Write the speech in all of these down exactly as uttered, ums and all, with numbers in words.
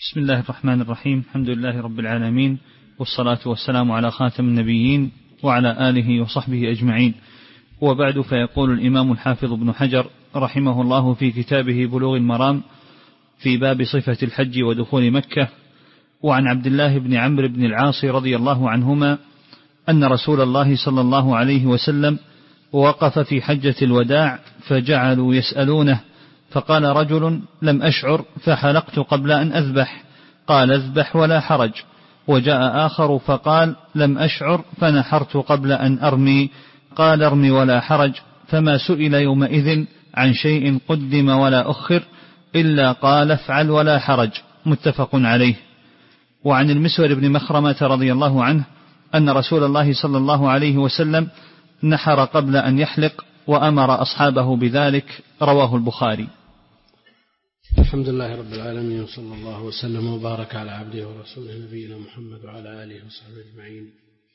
بسم الله الرحمن الرحيم. الحمد لله رب العالمين، والصلاة والسلام على خاتم النبيين وعلى آله وصحبه أجمعين، وبعد. فيقول الإمام الحافظ ابن حجر رحمه الله في كتابه بلوغ المرام في باب صفة الحج ودخول مكة: وعن عبد الله بن عمرو بن العاص رضي الله عنهما أن رسول الله صلى الله عليه وسلم وقف في حجة الوداع فجعلوا يسألونه، فقال رجل: لم أشعر فحلقت قبل أن أذبح، قال: اذبح ولا حرج. وجاء آخر فقال: لم أشعر فنحرت قبل أن أرمي، قال: ارمي ولا حرج. فما سئل يومئذ عن شيء قدم ولا أخر إلا قال: افعل ولا حرج. متفق عليه. وعن المسور بن مخرمة رضي الله عنه أن رسول الله صلى الله عليه وسلم نحر قبل أن يحلق وأمر أصحابه بذلك، رواه البخاري. الحمد لله رب العالمين، وصلى الله وسلم وبارك على عبده ورسوله نبينا محمد وعلى آله وصحبه أجمعين.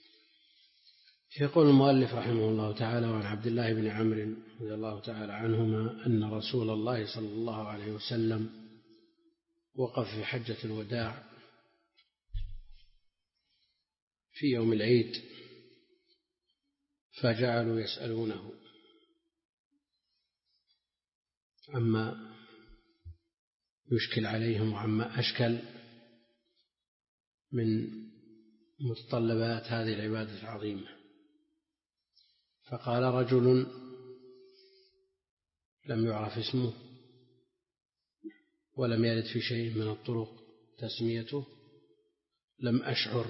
يقول المؤلف رحمه الله تعالى: وعن عبد الله بن عمرو رضي الله تعالى عنهما أن رسول الله صلى الله عليه وسلم وقف في حجة الوداع في يوم العيد فجعلوا يسألونه عما يشكل عليهم وعما أشكل من متطلبات هذه العبادة العظيمة. فقال رجل لم يعرف اسمه ولم يرد في شيء من الطرق تسميته: لم أشعر.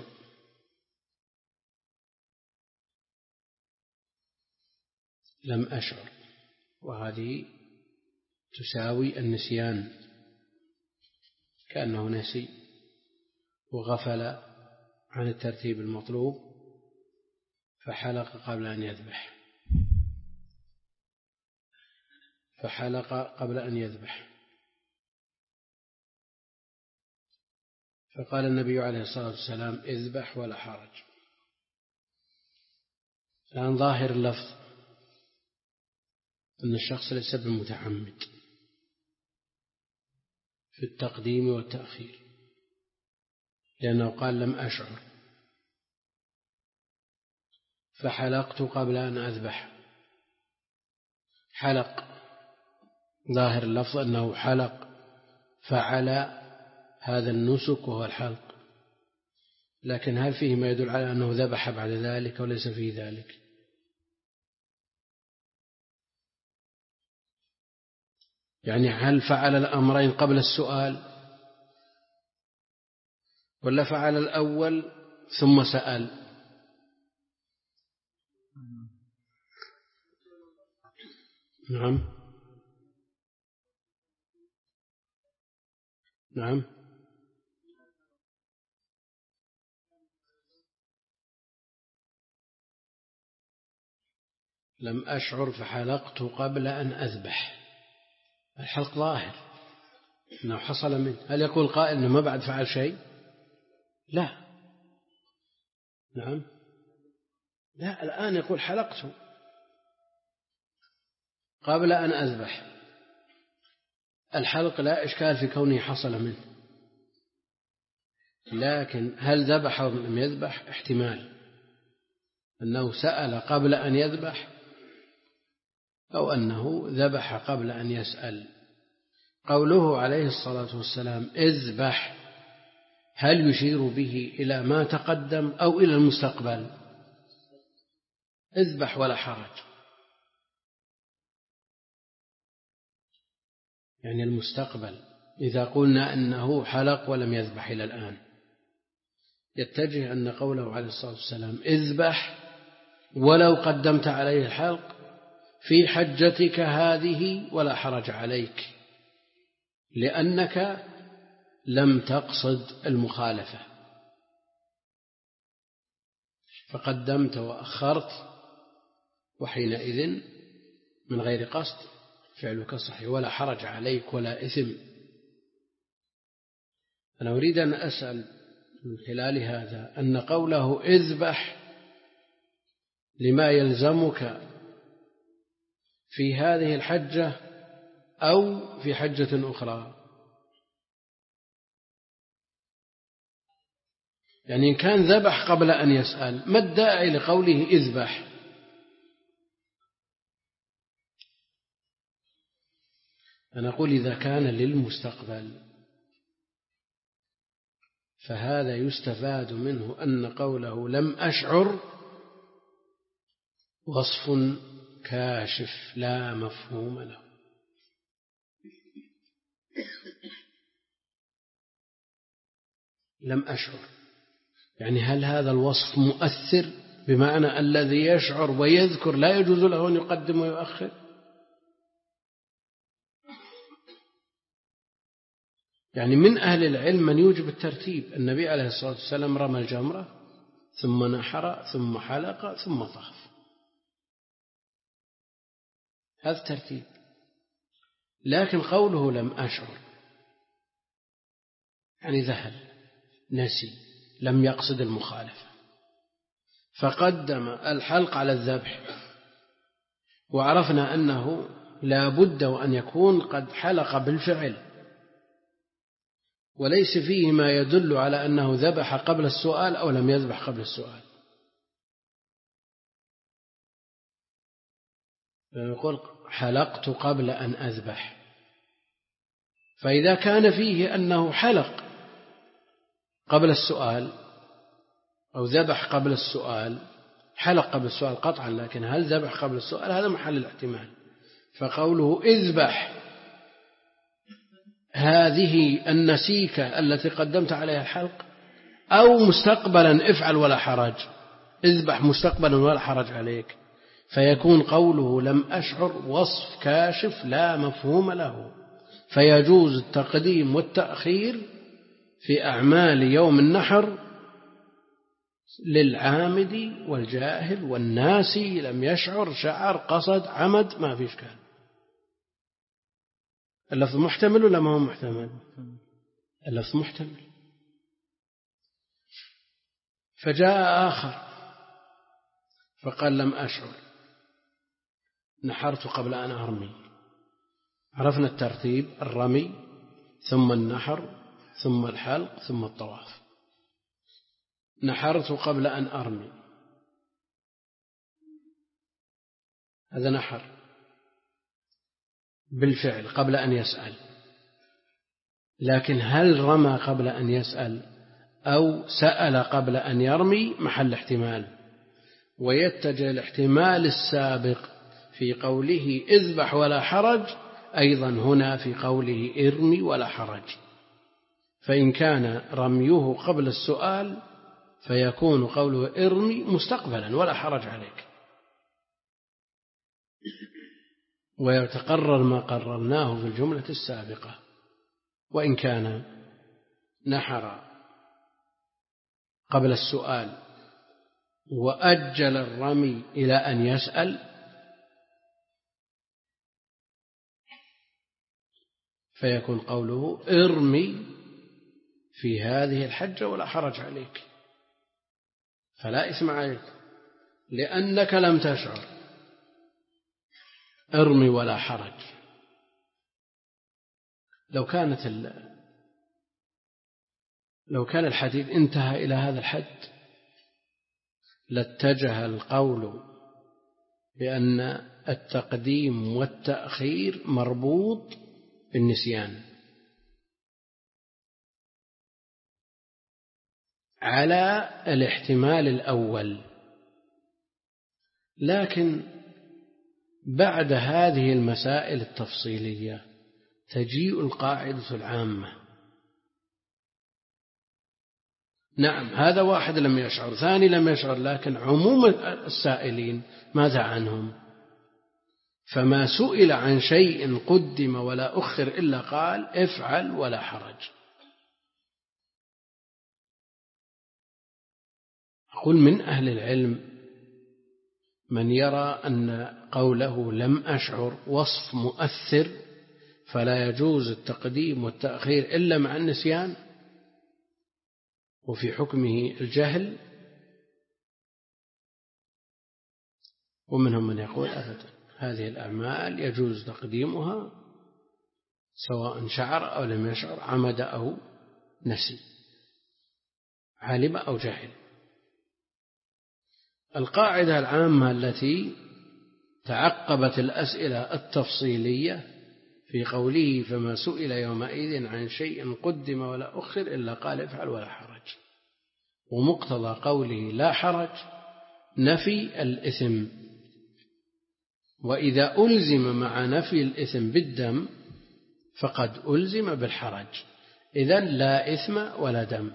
لم أشعر، وهذه تساوي النسيان، كأنه نسي وغفل عن الترتيب المطلوب فحلق قبل أن يذبح فحلق قبل أن يذبح فقال النبي عليه الصلاة والسلام: اذبح ولا حرج. الآن ظاهر اللفظ أن الشخص ليس بمتعمد في التقديم والتأخير، لأنه قال: لم أشعر فحلقت قبل أن أذبح. حلق، ظاهر اللفظ أنه حلق، فعل هذا النسك وهو الحلق، لكن هل فيه ما يدل على أنه ذبح بعد ذلك وليس فيه ذلك؟ يعني هل فعل الأمرين قبل السؤال ولا فعل الأول ثم سأل؟ نعم نعم لم أشعر فحلقت قبل أن أذبح. الحلق ظاهر أنه حصل منه. هل يقول قائل أنه ما بعد فعل شيء؟ لا. نعم لا، الآن يقول حلقت قبل أن أذبح. الحلق لا إشكال في كونه حصل منه، لكن هل ذبح أو لم يذبح؟ احتمال أنه سأل قبل أن يذبح أو أنه ذبح قبل أن يسأل. قوله عليه الصلاة والسلام اذبح هل يشير به إلى ما تقدم أو إلى المستقبل؟ اذبح ولا حرج، يعني المستقبل. إذا قلنا أنه حلق ولم يذبح إلى الآن، يتجه أن قوله عليه الصلاة والسلام اذبح ولو قدمت عليه الحلق في حجتك هذه ولا حرج عليك، لأنك لم تقصد المخالفة، فقدمت وأخرت، وحينئذ من غير قصد فعلك صحيح ولا حرج عليك ولا إثم. أنا أريد أن أسأل من خلال هذا أن قوله اذبح لما يلزمك في هذه الحجة أو في حجة أخرى؟ يعني إن كان ذبح قبل أن يسأل ما الداعي لقوله اذبح؟ أنا أقول إذا كان للمستقبل فهذا يستفاد منه أن قوله لم أشعر وصف كاشف لا مفهوم له. لم أشعر يعني هل هذا الوصف مؤثر بمعنى الذي يشعر ويذكر لا يجوز له أن يقدم ويؤخر؟ يعني من أهل العلم من يوجب الترتيب. النبي عليه الصلاة والسلام رمى الجمرة ثم نحر ثم حلق ثم طاف، هذا ترتيب. لكن قوله لم أشعر يعني ذهل نسي لم يقصد المخالفة فقدم الحلق على الذبح، وعرفنا أنه لا بد وأن يكون قد حلق بالفعل وليس فيه ما يدل على أنه ذبح قبل السؤال أو لم يذبح قبل السؤال. يقول حلقت قبل أن أذبح، فإذا كان فيه أنه حلق قبل السؤال أو ذبح قبل السؤال، حلق قبل السؤال قطعا، لكن هل ذبح قبل السؤال هذا محل الاحتمال. فقوله اذبح هذه النسيكة التي قدمت عليها الحلق، أو مستقبلا افعل ولا حرج، اذبح مستقبلا ولا حرج عليك، فيكون قوله لم أشعر وصف كاشف لا مفهوم له، فيجوز التقديم والتأخير في أعمال يوم النحر للعامد والجاهل والناسي، لم يشعر شعر قصد عمد ما في إشكال. اللفظ محتمل ولا ما هو محتمل؟ اللفظ محتمل. فجاء آخر فقال لم أشعر نحرت قبل أن أرمي. عرفنا الترتيب: الرمي ثم النحر ثم الحلق ثم الطواف. نحرت قبل أن أرمي، هذا نحر بالفعل قبل أن يسأل. لكن هل رمى قبل أن يسأل أو سأل قبل أن يرمي؟ محل احتمال. ويتجه الاحتمال السابق في قوله اذبح ولا حرج أيضا هنا في قوله ارمي ولا حرج. فإن كان رميه قبل السؤال فيكون قوله ارمي مستقبلا ولا حرج عليك، ويتقرر ما قررناه في الجملة السابقة. وإن كان نحر قبل السؤال وأجل الرمي إلى أن يسأل فيكون قوله ارمي في هذه الحجة ولا حرج عليك، فلا إثم عليك لأنك لم تشعر. ارمي ولا حرج. لو كانت لو كان الحديث انتهى إلى هذا الحد لاتجه القول بأن التقديم والتأخير مربوط بالنسيان على الاحتمال الأول. لكن بعد هذه المسائل التفصيلية تجيء القاعدة العامة. نعم هذا واحد لم يشعر، ثاني لم يشعر، لكن عموم السائلين ماذا عنهم؟ فما سئل عن شيء قدم ولا أخر إلا قال افعل ولا حرج. أقول من أهل العلم من يرى أن قوله لم أشعر وصف مؤثر فلا يجوز التقديم والتأخير إلا مع النسيان وفي حكمه الجهل، ومنهم من يقول أبدا هذه الأعمال يجوز تقديمها سواء شعر أو لم يشعر، عمد أو نسي. علم أو جهل. القاعدة العامة التي تعقبت الأسئلة التفصيلية في قوله فما سئل يومئذ عن شيء قدم ولا أخر إلا قال افعل ولا حرج، ومقتضى قوله لا حرج نفي الإثم، وإذا ألزم مع نفي الإثم بالدم فقد ألزم بالحرج، إذن لا إثم ولا دم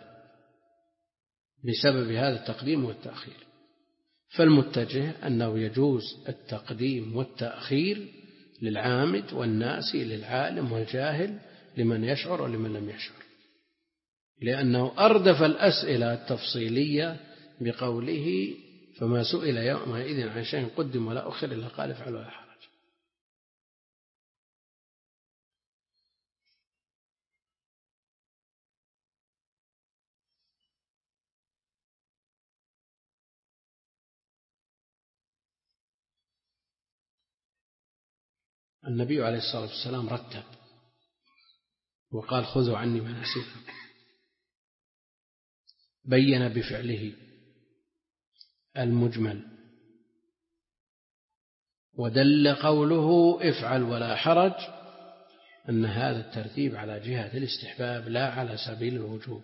بسبب هذا التقديم والتأخير. فالمتجه أنه يجوز التقديم والتأخير للعامد والناسي، للعالم والجاهل، لمن يشعر ولمن لم يشعر، لأنه أردف الأسئلة التفصيلية بقوله فما سئل يومئذ عن شيء قدم ولا أخر إلا قال افعل ولا حرج. النبي عليه الصلاة والسلام رتب وقال خذوا عني مناسككم، بين بفعله المجمل، ودل قوله افعل ولا حرج أن هذا الترتيب على جهة الاستحباب لا على سبيل الوجوب.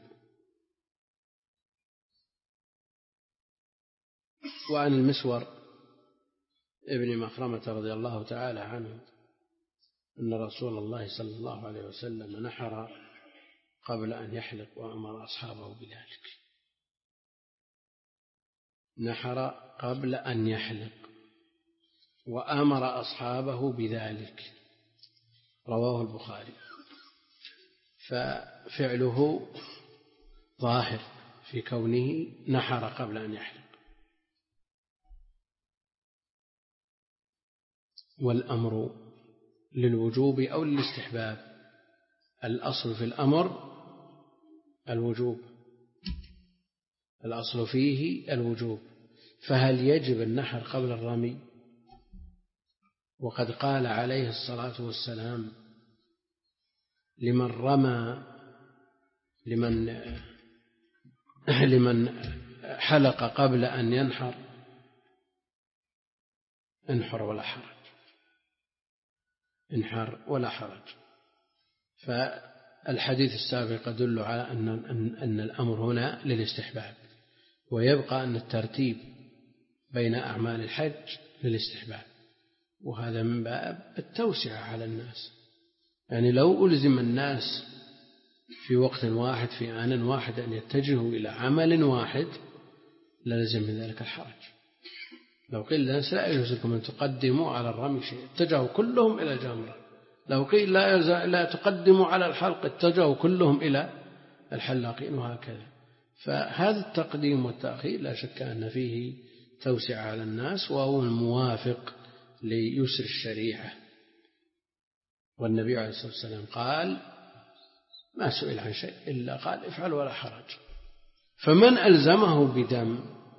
وعن المسور ابن مخرمة رضي الله تعالى عنه أن رسول الله صلى الله عليه وسلم نحر قبل أن يحلق وأمر أصحابه بذلك. نحر قبل أن يحلق وأمر أصحابه بذلك، رواه البخاري. ففعله ظاهر في كونه نحر قبل أن يحلق، والأمر للوجوب أو للاستحباب. الأصل في الأمر الوجوب، الأصل فيه الوجوب. فهل يجب النحر قبل الرمي؟ وقد قال عليه الصلاة والسلام لمن رمى لمن لمن حلق قبل أن ينحر انحر ولا حرج، انحر ولا حرج. فالحديث السابق يدل على أن أن الأمر هنا للاستحباب، ويبقى أن الترتيب بين أعمال الحج للاستحباب، وهذا من باب التوسعة على الناس. يعني لو ألزم الناس في وقت واحد في آن واحد أن يتجهوا إلى عمل واحد للزم من ذلك الحرج. لو قيل للناس لا يجوز لكم أن تقدموا على الرمي شيء اتجهوا كلهم إلى الجمرة، لو قيل لا, لا تقدموا على الحلق اتجهوا كلهم إلى الحلاقين، وهكذا. فهذا التقديم والتأخير لا شك أن فيه توسعة على الناس، وهو الموافق ليسر الشريعة. والنبي عليه الصلاة والسلام قال ما سئل عن شيء إلا قال افعل ولا حرج. فمن ألزمه بدم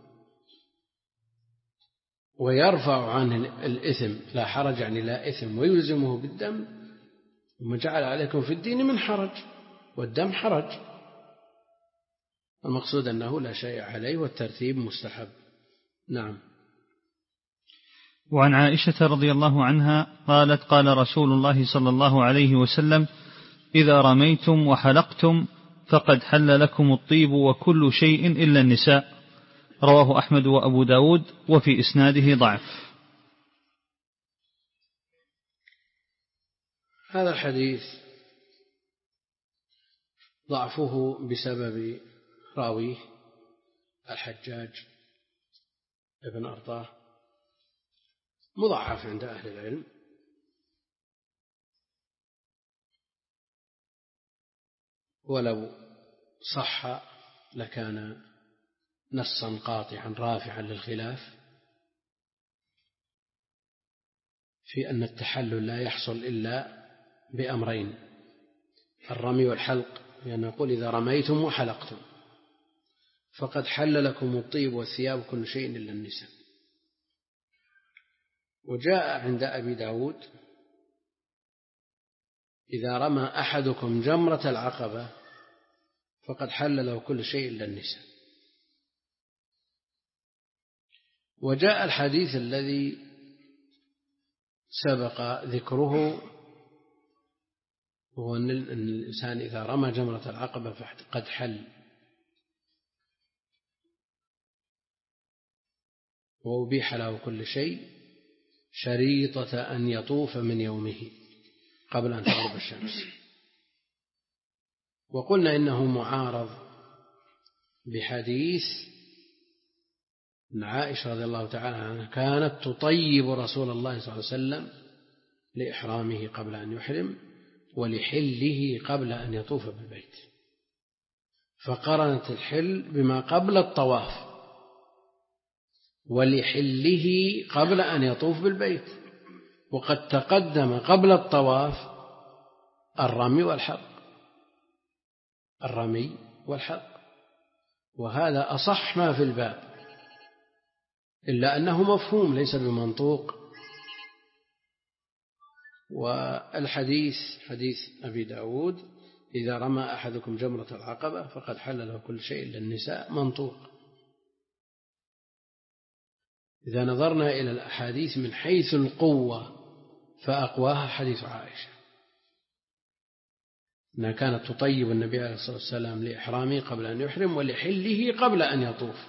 ويرفع عنه الإثم لا حرج، يعني لا إثم، ويلزمه بالدم، وما جعل عليكم في الدين من حرج، والدم حرج. المقصود أنه لا شيء عليه والترتيب مستحب. نعم. وعن عائشة رضي الله عنها قالت قال رسول الله صلى الله عليه وسلم إذا رميتم وحلقتم فقد حل لكم الطيب وكل شيء إلا النساء، رواه أحمد وأبو داود، وفي إسناده ضعف. هذا الحديث ضعفه بسبب راويه الحجاج ابن أرطاه، مضعف عند أهل العلم، ولو صح لكان نصا قاطعا رافعا للخلاف في أن التحلل لا يحصل إلا بأمرين، الرمي والحلق، لأن نقول إذا رميتم وحلقتم فقد حل لكم الطيب والثياب كل شيء إلا النساء. وجاء عند أبي داود إذا رمى أحدكم جمرة العقبة فقد حل له كل شيء إلا النساء. وجاء الحديث الذي سبق ذكره، وهو أن الإنسان إذا رمى جمرة العقبة فقد حل، وأبيح له كل شيء شريطة أن يطوف من يومه قبل أن تغرب الشمس. وقلنا إنه معارض بحديث أن عائشة رضي الله تعالى عنها كانت تطيب رسول الله صلى الله عليه وسلم لإحرامه قبل أن يحرم ولحله قبل أن يطوف بالبيت، فقرنت الحل بما قبل الطواف ولحله قبل أن يطوف بالبيت، وقد تقدم قبل الطواف الرمي والحلق الرمي والحلق وهذا أصح ما في الباب، إلا أنه مفهوم ليس بمنطوق. والحديث حديث أبي داود إذا رمى أحدكم جمرة العقبة فقد حل له كل شيء إلا النساء منطوق. إذا نظرنا إلى الأحاديث من حيث القوة فأقواها حديث عائشة أنها كانت تطيب النبي عليه الصلاة والسلام لإحرامه قبل أن يحرم ولحله قبل أن يطوف،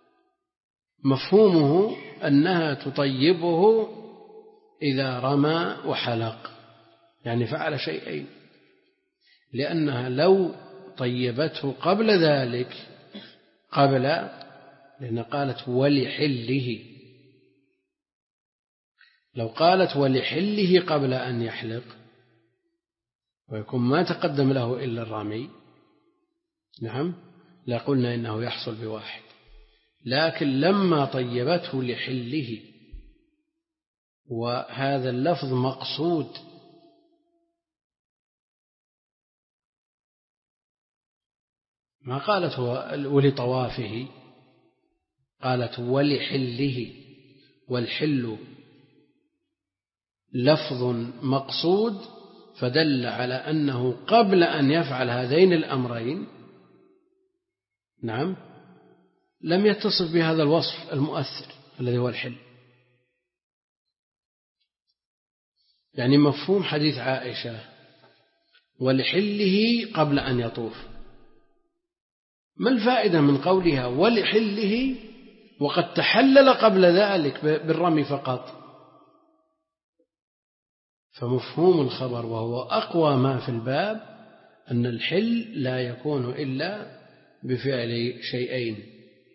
مفهومه أنها تطيبه إذا رمى وحلق، يعني فعل شيئين، لأنها لو طيبته قبل ذلك قبل لأن قالت ولحله، لو قالت ولحله قبل أن يحلق ويكون ما تقدم له إلا الرمي نعم لقلنا إنه يحصل بواحد، لكن لما طيبته لحله وهذا اللفظ مقصود ما قالت ولطوافه، قالت ولحله، والحل لفظ مقصود فدل على أنه قبل أن يفعل هذين الأمرين نعم لم يتصف بهذا الوصف المؤثر الذي هو الحل. يعني مفهوم حديث عائشة ولحله قبل أن يطوف، ما الفائدة من قولها ولحله وقد تحلل قبل ذلك بالرمي فقط؟ فمفهوم الخبر وهو أقوى ما في الباب أن الحل لا يكون إلا بفعل شيئين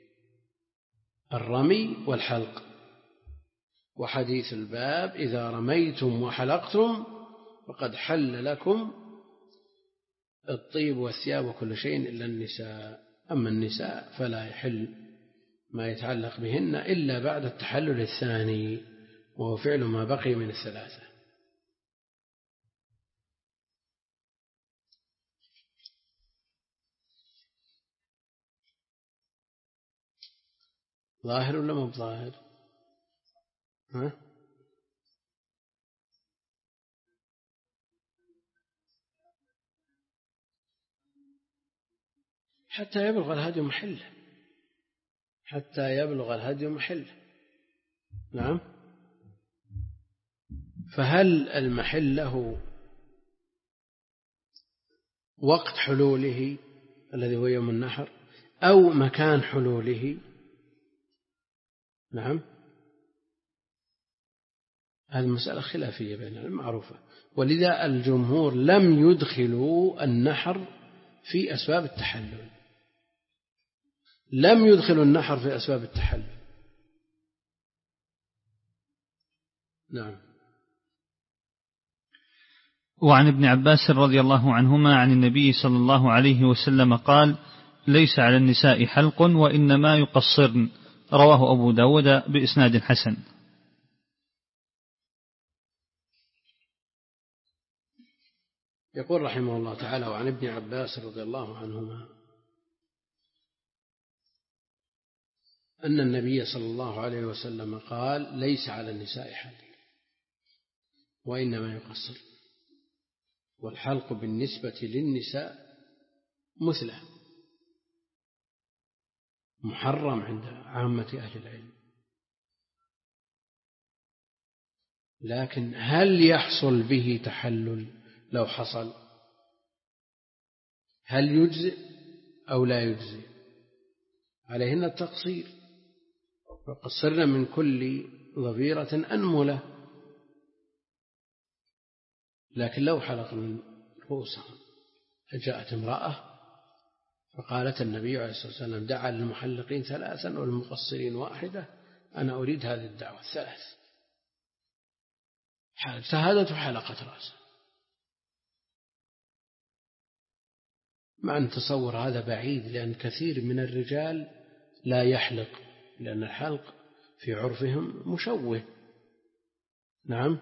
الرمي والحلق. وحديث الباب إذا رميتم وحلقتم فقد حل لكم الطيب والثياب وكل شيء إلا النساء، أما النساء فلا يحل ما يتعلق بهن إلا بعد التحلل الثاني وهو فعل ما بقي من الثلاثة. ظاهر ولا مو بظاهر؟ ها؟ حتى يبلغ الهدي محله، حتى يبلغ الهدي محله نعم. فهل المحل له وقت حلوله الذي هو يوم النحر أو مكان حلوله؟ نعم هذه المسألة خلافية بيننا معروفة، ولذا الجمهور لم يدخلوا النحر في أسباب التحلل، لم يدخلوا النحر في أسباب التحلل. نعم. وعن ابن عباس رضي الله عنهما عن النبي صلى الله عليه وسلم قال: ليس على النساء حلق وإنما يقصرن، رواه أبو داود بإسناد حسن. يقول رحمه الله تعالى: وعن ابن عباس رضي الله عنهما أن النبي صلى الله عليه وسلم قال: ليس على النساء حلق وإنما يقصر، والحلق بالنسبة للنساء مثله محرم عند عامة أهل العلم، لكن هل يحصل به تحلل لو حصل؟ هل يجزئ أو لا يجزئ؟ عليهن التقصير، وقصرنا من كل ظفيرة أنملة. لكن لو حلق من رؤوسهم فجاءت امرأة فقالت النبي عليه الصلاة والسلام دعا للمحلقين ثلاثا وللمقصرين واحدة، أنا أريد هذه الدعوة الثلاث، اجتهدت وحلقت رأسه. مع أن تصور هذا بعيد، لأن كثير من الرجال لا يحلق، لأن الحلق في عرفهم مشوه. نعم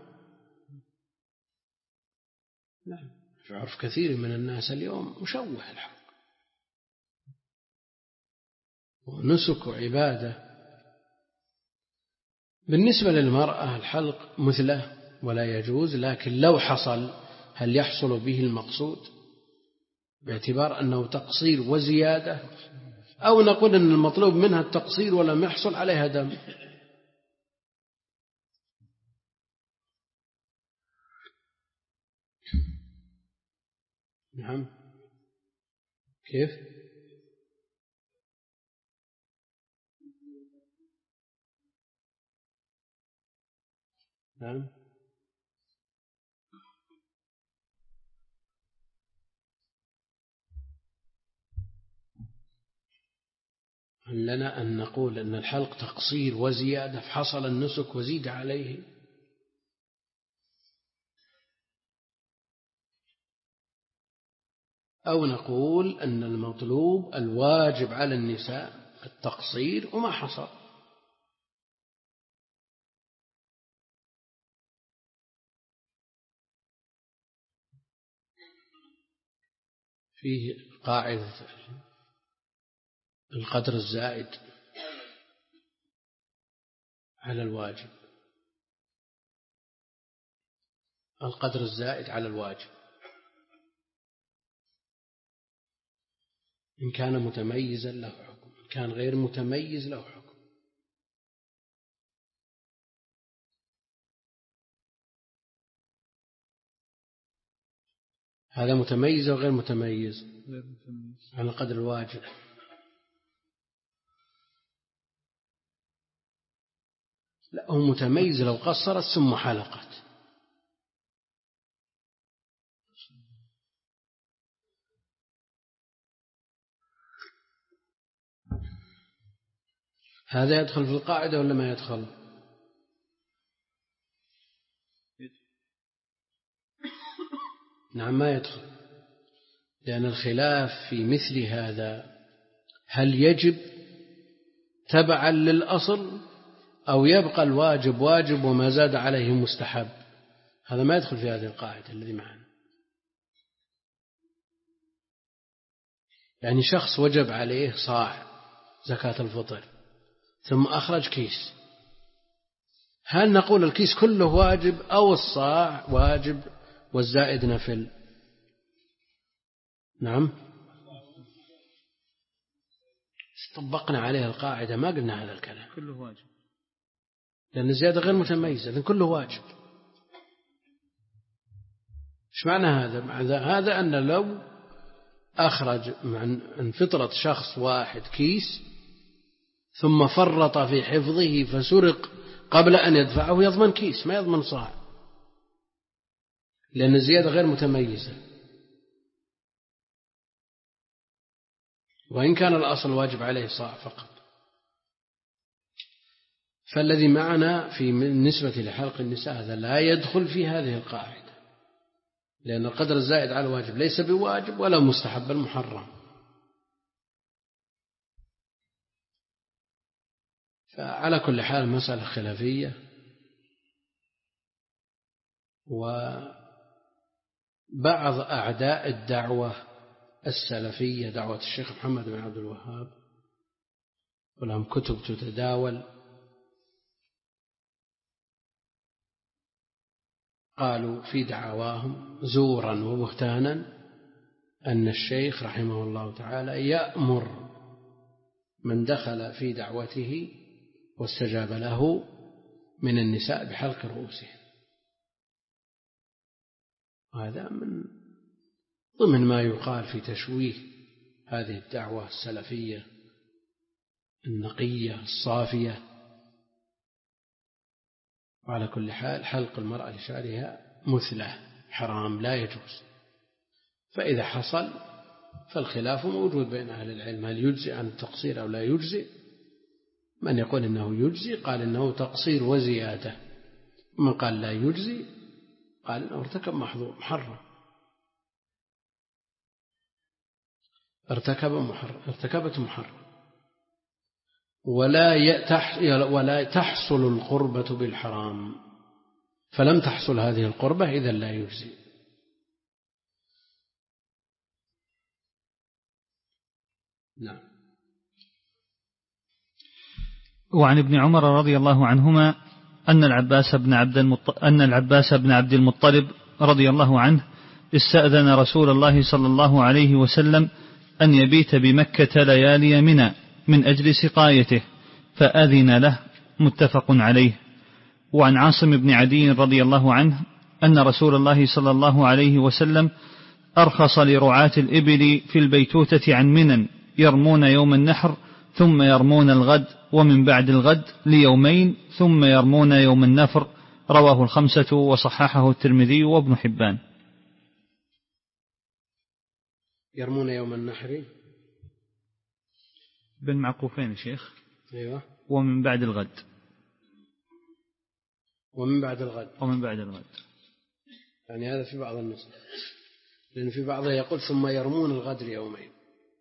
نعم في عرف كثير من الناس اليوم مشوه الحلق، ونسك وعبادة. بالنسبة للمرأة الحلق مثله ولا يجوز، لكن لو حصل هل يحصل به المقصود باعتبار أنه تقصير وزيادة، أو نقول أن المطلوب منها التقصير ولم يحصل عليها دم؟ نعم كيف؟ نعم لنا أن نقول أن الحلق تقصير وزيادة فحصل النسك وزيد عليه، أو نقول أن المطلوب الواجب على النساء التقصير وما حصل. فيه قاعدة القدر الزائد على الواجب، القدر الزائد على الواجب إن كان متميزا له حكم، إن كان غير متميز له حكم. هذا متميز وغير متميز على قدر الواجب. لا، هو متميز لو قصرت ثم حلقت. هذا يدخل في القاعدة ولا ما يدخل؟ نعم ما يدخل، لأن الخلاف في مثل هذا هل يجب تبعا للأصل أو يبقى الواجب واجب وما زاد عليه مستحب. هذا ما يدخل في هذه القاعدة الذي معنا. يعني شخص وجب عليه صاع زكاة الفطر ثم أخرج كيس، هل نقول الكيس كله واجب أو الصاع واجب والزائد نفل؟ نعم طبقنا عليه القاعدة ما قلنا هذا الكلام، كله واجب، لأن الزيادة غير متميزة، لأن كله واجب. إيش معنى هذا؟ معنى هذا أن لو أخرج من فطرة شخص واحد كيس ثم فرط في حفظه فسرق قبل أن يدفعه يضمن كيس ما يضمن صاع، لأن الزيادة غير متميزة، وإن كان الأصل واجب عليه صاع فقط. فالذي معنا في بالنسبة لحلق النساء هذا لا يدخل في هذه القاعدة، لأن القدر الزائد على الواجب ليس بواجب ولا مستحب المحرم. فعلى كل حال مسألة خلافية، وبعض أعداء الدعوة السلفية دعوة الشيخ محمد بن عبد الوهاب ولهم كتب تتداول قالوا في دعواهم زورا وبهتانا أن الشيخ رحمه الله تعالى يأمر من دخل في دعوته واستجاب له من النساء بحلق رؤوسهم. وهذا من ضمن ما يقال في تشويه هذه الدعوة السلفية النقية الصافية. وعلى كل حال حلق المرأة لشعرها مثله حرام لا يجوز. فإذا حصل فالخلاف موجود بين أهل العلم هل يجزي عن التقصير أو لا يجزي. من يقول إنه يجزي قال إنه تقصير وزيادة، من قال لا يجزي قال إنه ارتكب محظور محرم ارتكب محرم ارتكبت محرم. ولا ولا تحصل القربة بالحرام، فلم تحصل هذه القربة إذا لا يجزي. نعم. وعن ابن عمر رضي الله عنهما أن العباس بن عبد المطلب أن العباس بن عبد المطلب رضي الله عنه استأذن رسول الله صلى الله عليه وسلم أن يبيت بمكة ليالي منى من أجل سقايته فأذن له، متفق عليه. وعن عاصم بن عدي رضي الله عنه أن رسول الله صلى الله عليه وسلم أرخص لرعاة الإبل في البيتوتة عن منى يرمون يوم النحر ثم يرمون الغد، ومن بعد الغد ليومين ثم يرمون يوم النفر. رواه الخمسة وصححه الترمذي وابن حبان. يرمون يوم النحر بالمعقوفين شيخ. أيوة. ومن بعد الغد ومن بعد الغد ومن بعد الغد يعني هذا في بعض النسخ، لأن في بعضها يقول ثم يرمون الغد ليومين.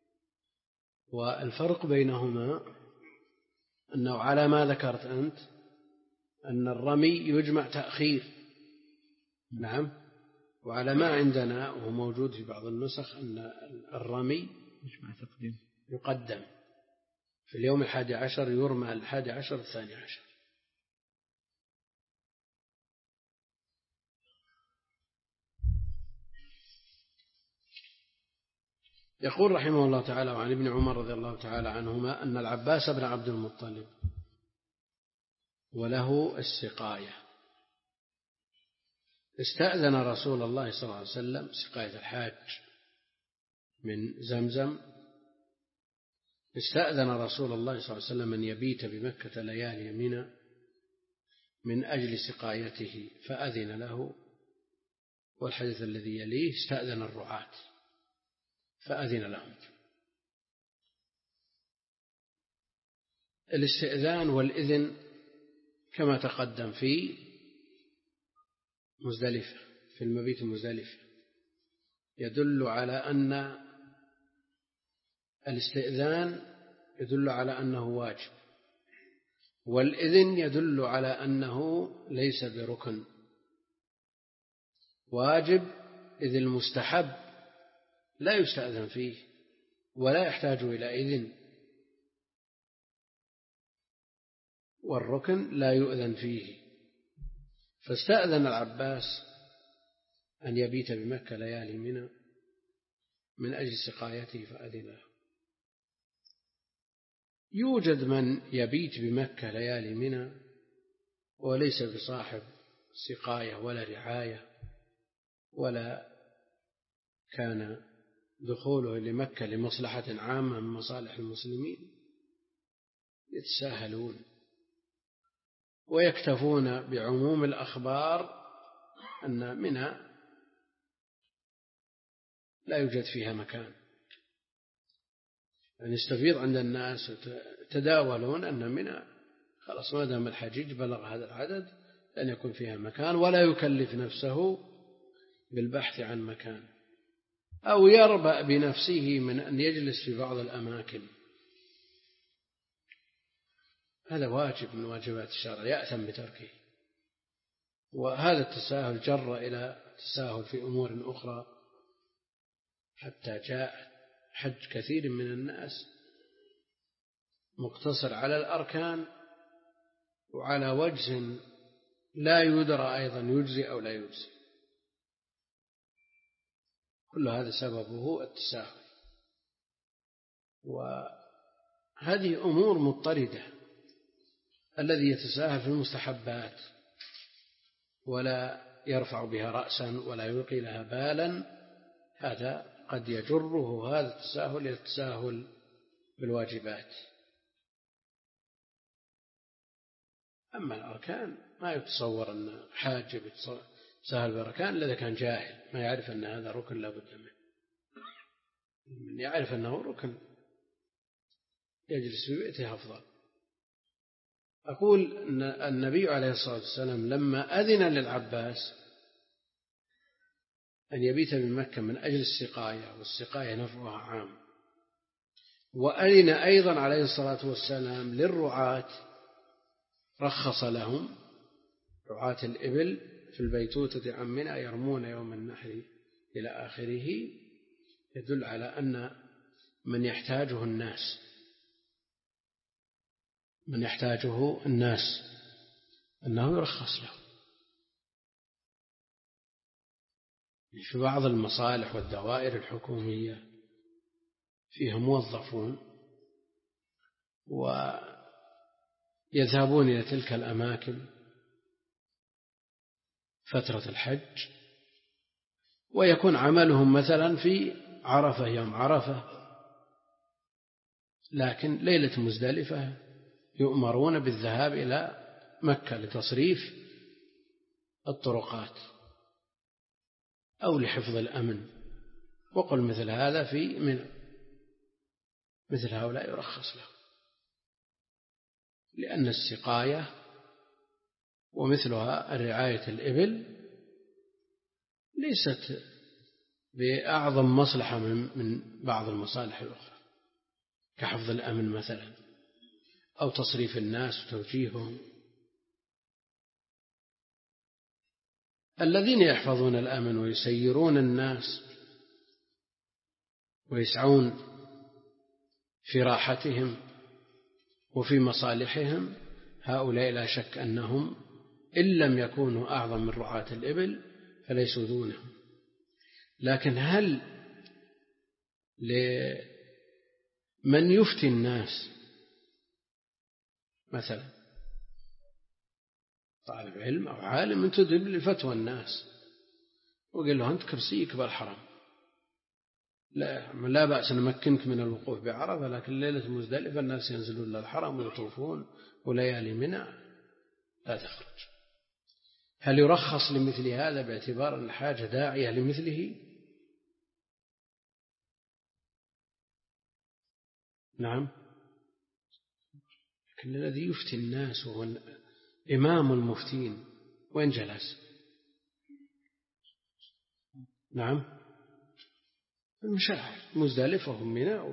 والفرق بينهما أنه على ما ذكرت أنت أن الرمي يجمع تأخير. نعم. وعلى ما عندنا وهو موجود في بعض النسخ أن الرمي يجمع تقديم يقدم في اليوم الحادي عشر، يرمى الحادي عشر الثاني عشر. يقول رحمه الله تعالى: وعن ابن عمر رضي الله تعالى عنهما أن العباس بن عبد المطلب وله السقاية استأذن رسول الله صلى الله عليه وسلم سقاية الحاج من زمزم. استأذن رسول الله صلى الله عليه وسلم أن يبيت بمكة ليالي منى من أجل سقايته فأذن له. والحديث الذي يليه استأذن الرعاة فأذن لهم. الاستئذان والإذن كما تقدم في مزدلفة في المبيت المزدلفة يدل على أن الاستئذان يدل على أنه واجب، والإذن يدل على أنه ليس بركن. واجب إذ المستحب لا يستأذن فيه ولا يحتاج إلى إذن، والركن لا يؤذن فيه. فاستأذن العباس أن يبيت بمكة ليالي منى من أجل سقايته فأذن له. يوجد من يبيت بمكة ليالي منى وليس بصاحب سقاية ولا رعاية، ولا كان دخوله لمكة لمصلحة عامة من مصالح المسلمين، يتساهلون ويكتفون بعموم الأخبار أن منى لا يوجد فيها مكان، يعني يستفيض عند الناس يتداولون أن منى خلاص ما دام الحجيج بلغ هذا العدد لن يكون فيها مكان، ولا يكلف نفسه بالبحث عن مكان، أو يربأ بنفسه من أن يجلس في بعض الأماكن. هذا واجب من واجبات الشرع يأثم بتركه. وهذا التساهل جر إلى تساهل في أمور أخرى، حتى جاء حج كثير من الناس مقتصر على الأركان وعلى وجه لا يدرى أيضا يجزي أو لا يجزي. كل هذا سببه التساهل. وهذه أمور مضطردة. الذي يتساهل في المستحبات ولا يرفع بها رأسا ولا يلقي لها بالا، هذا قد يجره هذا التساهل إلى التساهل بالواجبات. أما الأركان ما يتصور أن حاج يتساهل بالأركان إلا إذا كان جاهل ما يعرف أن هذا ركن لا بد منه. من يعرف أنه ركن يجلس في بيته أفضل. أقول أن النبي عليه الصلاة والسلام لما أذن للعباس أن يبيت بمكة من أجل السقاية، والسقاية نفعها عام، وأذن أيضا عليه الصلاة والسلام للرعاة، رخص لهم رعاة الإبل في البيتوتة عن منى يرمون يوم النحر إلى آخره، يدل على أن من يحتاجه الناس من يحتاجه الناس أنه يرخص له. في بعض المصالح والدوائر الحكومية فيها موظفون ويذهبون إلى تلك الأماكن فترة الحج، ويكون عملهم مثلا في عرفة يوم عرفة، لكن ليلة مزدلفة يؤمرون بالذهاب إلى مكة لتصريف الطرقات أو لحفظ الأمن، وقل مثل هذا في منى، مثل هؤلاء يرخص له، لأن السقاية ومثلها الرعاية الإبل ليست بأعظم مصلحة من بعض المصالح الأخرى كحفظ الأمن مثلا أو تصريف الناس وتوجيههم. الذين يحفظون الأمن ويسيرون الناس ويسعون في راحتهم وفي مصالحهم، هؤلاء لا شك أنهم إن لم يكونوا أعظم من رعاة الإبل فليسوا دونهم. لكن هل لمن يفتي الناس مثلا طالب علم أو عالم تدب لفتوى الناس وقال له أنت كرسيك بالحرم، لا, لا بأس نمكنك من الوقوف بعرفة، لكن ليلة مزدلفة الناس ينزلون للحرم ويطوفون وليالي منى لا تخرج. هل يرخص لمثل هذا باعتبار أن الحاجة داعية لمثله؟ نعم. لكن الذي يفتي الناس وهو إمام المفتين وين جلس؟ نعم، المشاعر مزدلفة ومنى،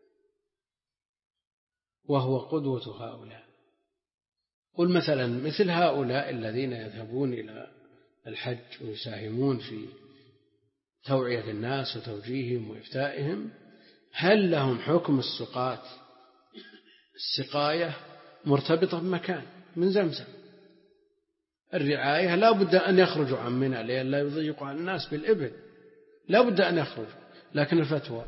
وهو قدوة هؤلاء. قل مثلا مثل هؤلاء الذين يذهبون إلى الحج ويساهمون في توعية الناس وتوجيههم وإفتائهم، هل لهم حكم السقاة؟ السقاية مرتبطة بمكان من زمزم، الرعاية لا بد أن يخرجوا عن منى لئلا يضيقوا على الناس بالإبل، لا بد أن يخرجوا. لكن الفتوى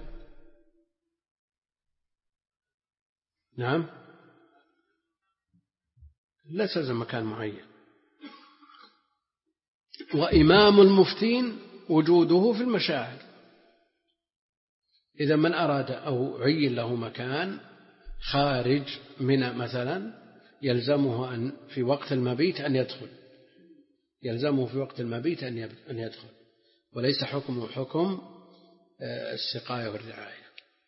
نعم لا تلزم مكان معين. وإمام المفتين وجوده في المشاعر، إذا من أراد أو عين له مكان خارج منى مثلا يلزمه أن في وقت المبيت أن يدخل يلزمه في وقت المبيت أن يدخل، وليس حكمه حكم السقاية والرعاية.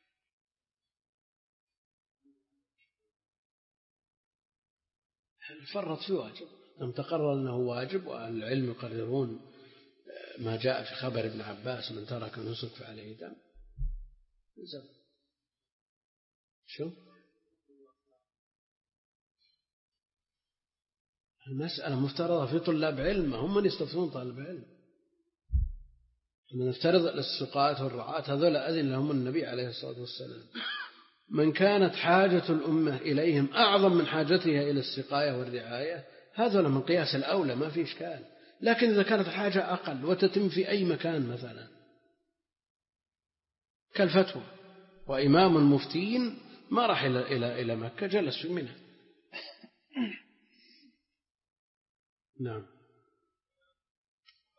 فرط في واجب لم تقرر أنه واجب، وأهل العلم يقررون ما جاء في خبر ابن عباس من ترك نسك فعليه دم. شو المسألة مفترضة في طلاب علم، هم من يستفسرون طالب علم. نفترض السقاة والرعاة هذول أذن لهم النبي عليه الصلاة والسلام، من كانت حاجة الأمة إليهم أعظم من حاجتها إلى السقاية والرعاية هذول من قياس الأولى ما في إشكال. لكن إذا كانت الحاجة أقل وتتم في أي مكان مثلا كالفتوى، وإمام المفتين ما راح إلى إلى إلى مكة، جلس في منى. نعم.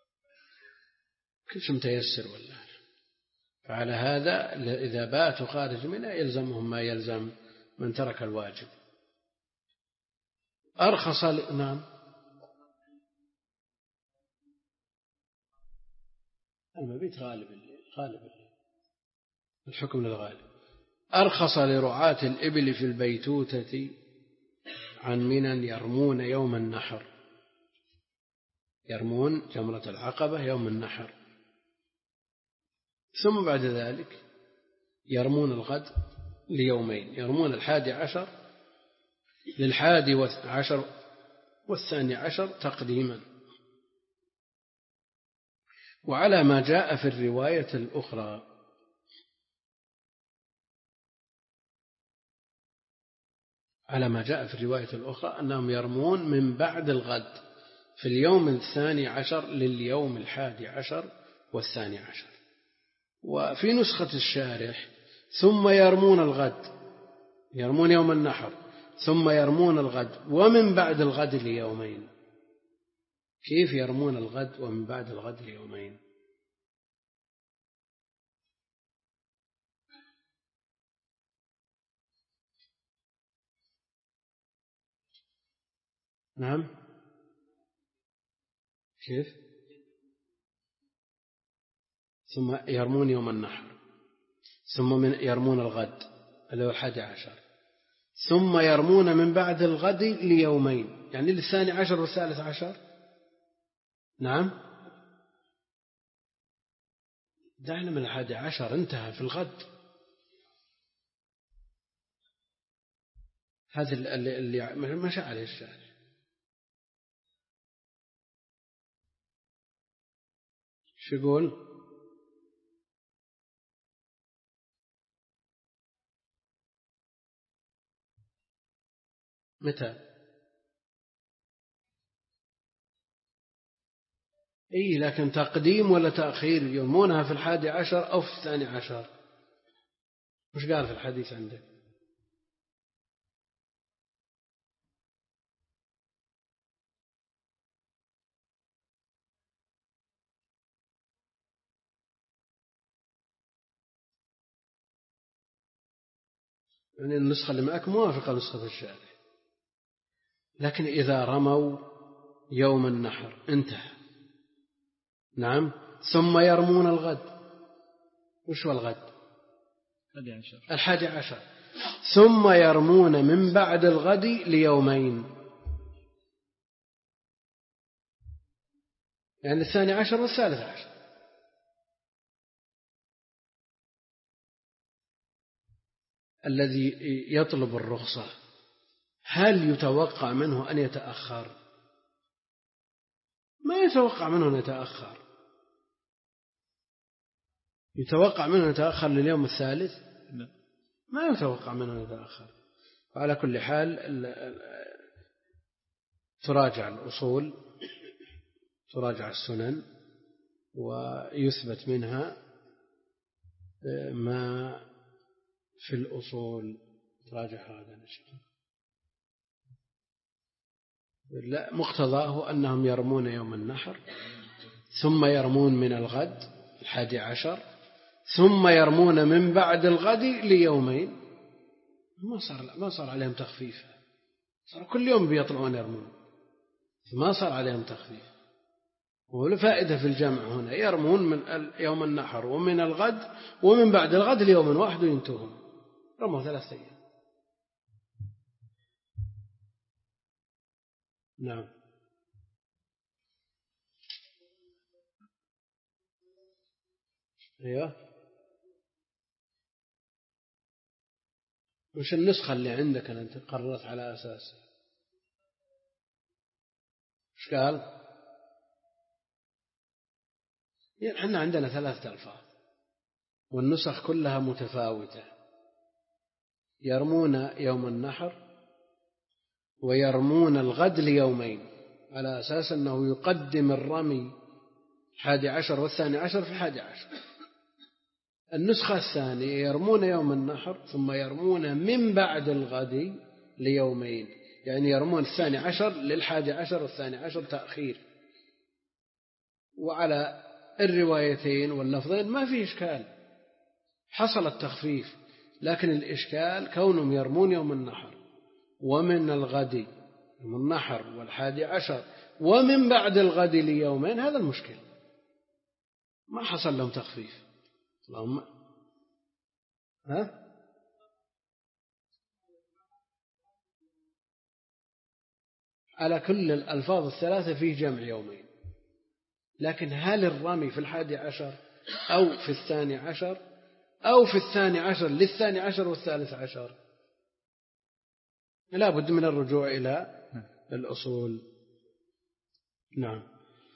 كل شيء متيسر والله. فعلى هذا إذا باتوا خارج منى يلزمهم ما يلزم من ترك الواجب. أرخص ل... نعم المبيت غالب الليل، غالب الليل، الحكم للغالب. أرخص لرعاة الإبل في البيتوتة عن منى يرمون يوم النحر، يرمون جمرة العقبة يوم النحر، ثم بعد ذلك يرمون الغد ليومين، يرمون الحادي عشر للحادي عشر والثاني عشر تقديما. وعلى ما جاء في الرواية الأخرى على ما جاء في الرواية الأخرى أنهم يرمون من بعد الغد في اليوم الثاني عشر لليوم الحادي عشر والثاني عشر. وفي نسخة الشارح ثم يرمون الغد، يرمون يوم النحر ثم يرمون الغد ومن بعد الغد ليومين. كيف يرمون الغد ومن بعد الغد ليومين؟ نعم كيف؟ ثم يرمون يوم النحر ثم من يرمون الغد اللي هو الحادي عشر ثم يرمون من بعد الغد ليومين، يعني للثاني عشر والثالث عشر. نعم دعنا من الحادي عشر انتهى في الغد. هذا اللي, اللي مشى عليه الشارع. شو يقول؟ متى؟ اي لكن تقديم ولا تأخير؟ يرمونها في الحادي عشر أو في الثاني عشر؟ وش قال في الحديث عندك؟ يعني النسخة اللي معك موافقة نسخة الشارع. لكن إذا رموا يوم النحر انتهى. نعم ثم يرمون الغد. وش هو الغد؟ الحادي عشر ثم يرمون من بعد الغد ليومين، يعني الثاني عشر والثالث عشر. الذي يطلب الرخصة هل يتوقع منه أن يتأخر؟ ما يتوقع منه أن يتأخر. يتوقع منه أن يتأخر لليوم الثالث؟ ما يتوقع منه أن يتأخر. وعلى كل حال تراجع الأصول، تراجع السنن، ويثبت منها ما في الأصول. تراجع هذا إن شاء الله. لا مقتضاه أنهم يرمون يوم النحر ثم يرمون من الغد الحادي عشر ثم يرمون من بعد الغد ليومين. ما صار ما صار عليهم تخفيف، صار كل يوم بيطلعون يرمون، ما صار عليهم تخفيف. ولا فائدة في الجمع هنا، يرمون من يوم النحر ومن الغد ومن بعد الغد ليوم واحد وينتهون، رموا ثلاثة أيام. نعم أيوه. وش النسخة اللي عندك أنت قررت على أساسها؟ وش قال؟ يعني احنا عندنا ثلاثة ألفاظ والنسخ كلها متفاوتة. يرمون يوم النحر ويرمون الغد ليومين، على أساس أنه يقدم الرمي الحادي عشر والثاني عشر في الحادي عشر. النسخة الثانية يرمون يوم النحر ثم يرمون من بعد الغد ليومين، يعني يرمون الثاني عشر للحادي عشر والثاني عشر تأخير. وعلى الروايتين واللفظين ما في إشكال، حصل التخفيف، لكن الإشكال كونهم يرمون يوم النحر ومن الغد يوم النحر والحادي عشر ومن بعد الغد ليومين، هذا المشكل، ما حصل لهم تخفيف. اللهم ها على كل الألفاظ الثلاثة فيه جمع يومين، لكن هل الرمي في الحادي عشر أو في الثاني عشر أو في الثاني عشر للثاني عشر والثالث عشر؟ لا بد من الرجوع إلى الأصول. نعم.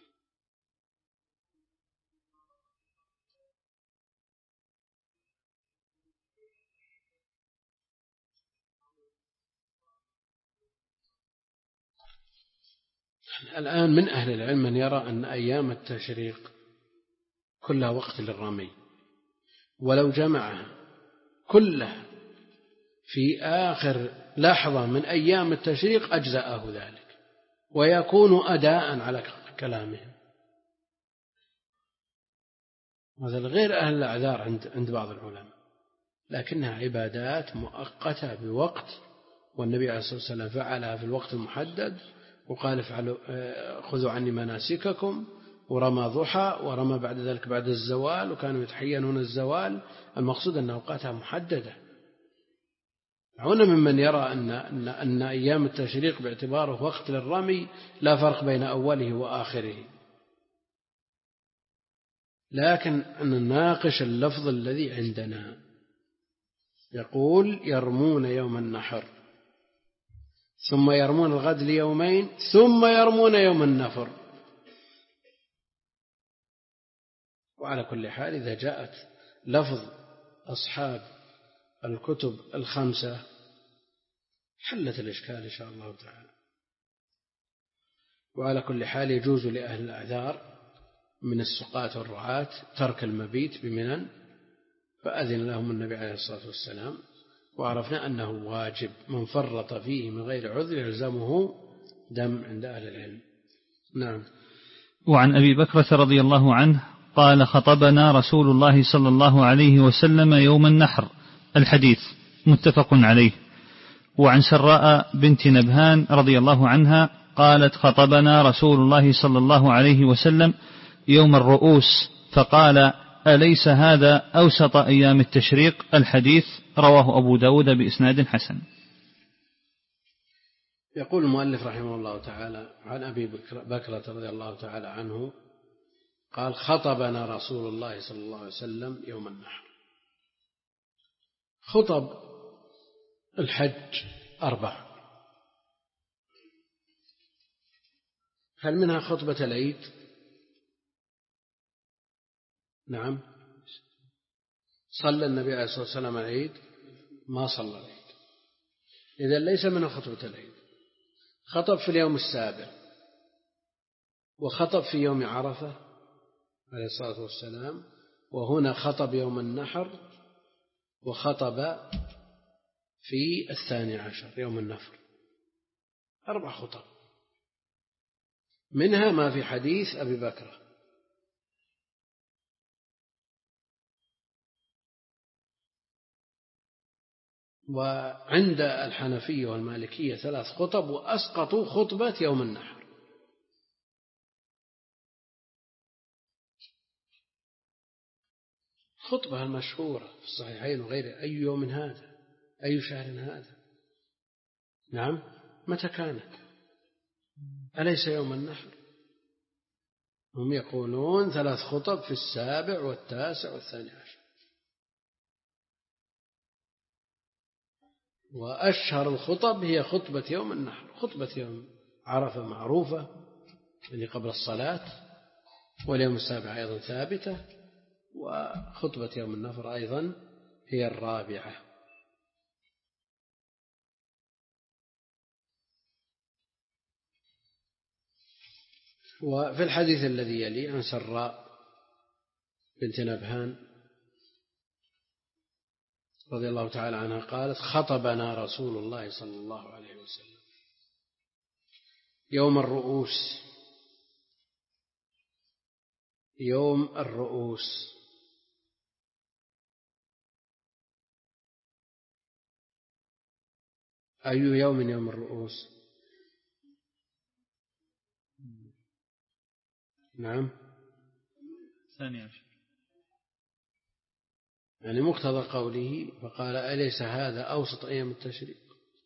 الآن من أهل العلم من يرى أن أيام التشريق كلها وقت للرمي، ولو جمعها كلها في آخر لحظة من أيام التشريق أجزأه ذلك ويكون أداء على كلامهم. هذا غير أهل الأعذار عند عند بعض العلماء، لكنها عبادات مؤقتة بوقت، والنبي عليه الصلاة والسلام فعلها في الوقت المحدد وقال افعلوا خذوا عني مناسككم، ورمى ضحى ورمى بعد ذلك بعد الزوال، وكانوا يتحينون الزوال. المقصود أن أوقاتها محددة. هنا ممن يرى أن, أن, أن أيام التشريق باعتباره وقت للرمي لا فرق بين أوله وآخره، لكن أن نناقش اللفظ الذي عندنا. يقول يرمون يوم النحر ثم يرمون الغد ليومين ثم يرمون يوم النفر. وعلى كل حال إذا جاءت لفظ أصحاب الكتب الخمسة حلت الإشكال إن شاء الله تعالى. وعلى كل حال يجوز لأهل الأعذار من السقاة والرعاة ترك المبيت بمنى، فأذن لهم النبي عليه الصلاة والسلام، وعرفنا أنه واجب، من فرط فيه من غير عذر يلزمه دم عند أهل العلم. نعم. وعن أبي بكرة رضي الله عنه قال خطبنا رسول الله صلى الله عليه وسلم يوم النحر، الحديث متفق عليه. وعن سراء بنت نبهان رضي الله عنها قالت خطبنا رسول الله صلى الله عليه وسلم يوم الرؤوس فقال أليس هذا أوسط أيام التشريق، الحديث رواه أبو داود بإسناد حسن. يقول المؤلف رحمه الله تعالى عن أبي بكرة رضي الله تعالى عنه قال خطبنا رسول الله صلى الله عليه وسلم يوم النحر. خطب الحج أربع، هل منها خطبة العيد؟ نعم. صلى النبي عليه الصلاة والسلام العيد؟ ما صلى العيد، إذن ليس منها خطبة العيد. خطب في اليوم السابع، وخطب في يوم عرفة عليه الصلاة والسلام، وهنا خطب يوم النحر، وخطب في الثاني عشر يوم النفر. أربع خطب، منها ما في حديث أبي بكر. وعند الحنفية والمالكية ثلاث خطب، وأسقطوا خطبة يوم النحر. خطبة المشهورة في الصحيحين وغيره أي يوم هذا، أي شهر هذا؟ نعم. متى كانت؟ أليس يوم النحر؟ هم يقولون ثلاث خطب في السابع والتاسع والثاني عشر. وأشهر الخطب هي خطبة يوم النحر. خطبة يوم عرفة معروفة اللي قبل الصلاة، واليوم السابع أيضا ثابتة، وخطبة يوم النفر أيضا هي الرابعة. وفي الحديث الذي يلي عن سراء بنت نبهان رضي الله تعالى عنها قالت خطبنا رسول الله صلى الله عليه وسلم يوم الرؤوس يوم الرؤوس. أي يوم يوم الرؤوس؟ نعم، ثاني عشر. يعني مقتضى قوله فقال أليس هذا أوسط أيام التشريق؟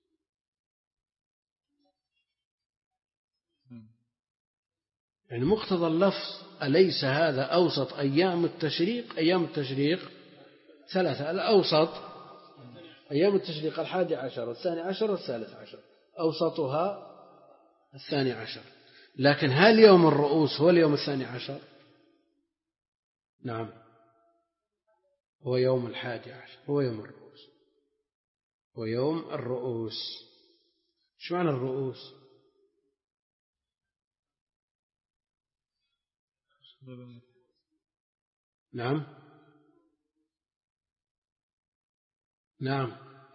يعني مقتضى اللفظ أليس هذا أوسط أيام التشريق؟ أيام التشريق ثلاثة، الأوسط أيام التشريق الحادي عشر والثاني عشر والثالث عشر، أوسطها الثاني عشر. لكن هل يوم الرؤوس هو اليوم الثاني عشر؟ نعم، هو يوم الحادي عشر، هو يوم الرؤوس، هو يوم الرؤوس. ايش معنى الرؤوس؟ نعم نعم،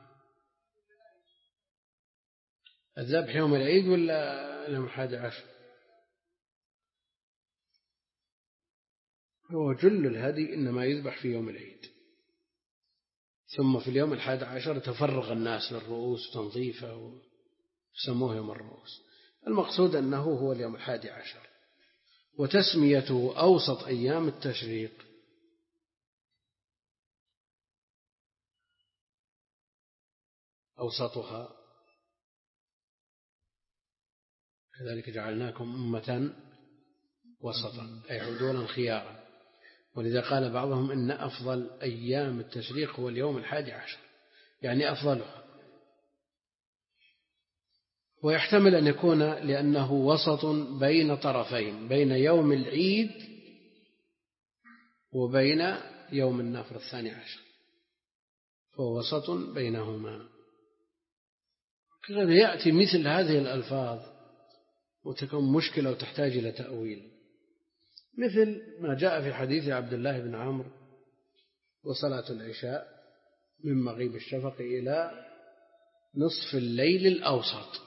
الذبح يوم العيد ولا يوم الحادي عشر؟ هو جل الهدي إنما يذبح في يوم العيد، ثم في اليوم الحادي عشر تفرغ الناس للرؤوس وتنظيفه وسموه يوم الرؤوس. المقصود أنه هو اليوم الحادي عشر، وتسميته أوسط أيام التشريق أوسطها، كذلك جعلناكم أمة وسطا أي عدولا خيارا. ولذا قال بعضهم إن أفضل أيام التشريق هو اليوم الحادي عشر، يعني أفضلها. ويحتمل أن يكون لأنه وسط بين طرفين، بين يوم العيد وبين يوم النفر الثاني عشر، فهو وسط بينهما. كذا يأتي مثل هذه الألفاظ وتكون مشكلة وتحتاج إلى تأويل، مثل ما جاء في حديث عبد الله بن عمرو وصلاة العشاء من مغيب الشفق إلى نصف الليل الأوسط.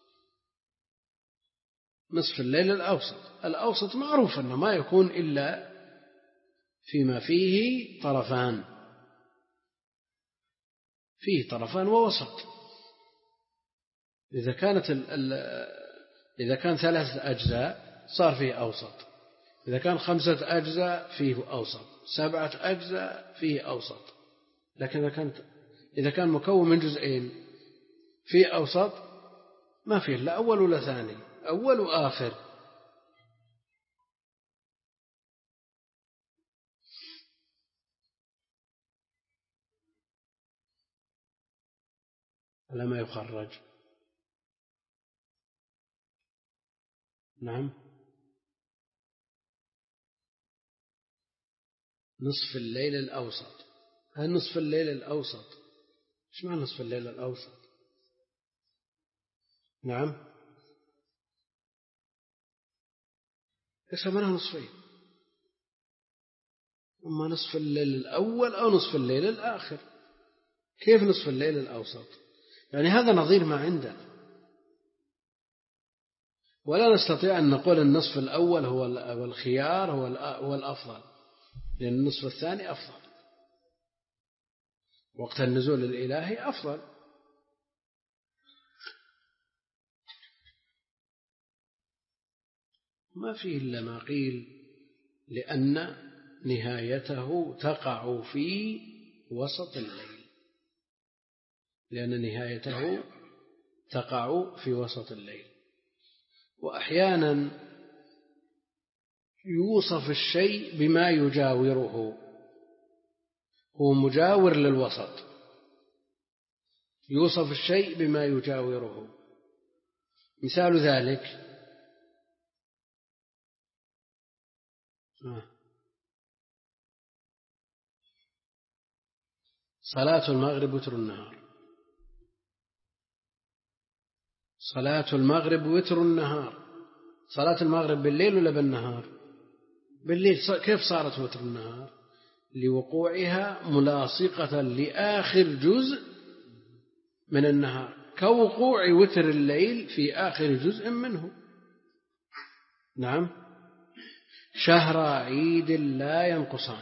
نصف الليل الأوسط، الأوسط معروف أنه ما يكون إلا فيما فيه طرفان، فيه طرفان ووسط. إذا كانت ال ال إذا كان ثلاثة أجزاء صار فيه أوسط، إذا كان خمسة أجزاء فيه أوسط، سبعة أجزاء فيه أوسط. لكن إذا كان إذا كان مكون من جزئين فيه أوسط ما فيه لا أول ولا ثاني، أول وآخر. لما يخرج. نعم، نصف الليل الأوسط. هل نصف الليل الأوسط إيش معنى نصف الليل الأوسط؟ نعم، يسمونها نصفين، أما نصف الليل الأول أو نصف الليل الآخر. كيف نصف الليل الأوسط؟ يعني هذا نظير ما عندنا، ولا نستطيع أن نقول النصف الأول هو الخيار هو الأفضل، لأن النصف الثاني أفضل، وقت النزول الإلهي أفضل. ما فيه إلا ما قيل لأن نهايته تقع في وسط الليل، لأن نهايته تقع في وسط الليل. وأحيانا يوصف الشيء بما يجاوره، هو مجاور للوسط، يوصف الشيء بما يجاوره. مثال ذلك صلاة المغرب وتر النهار. صلاة المغرب وتر النهار، صلاة المغرب بالليل ولا بالنهار؟ بالليل. كيف صارت وتر النهار؟ لوقوعها ملاصقة لآخر جزء من النهار، كوقوع وتر الليل في آخر جزء منه. نعم، شهر عيد لا ينقصان،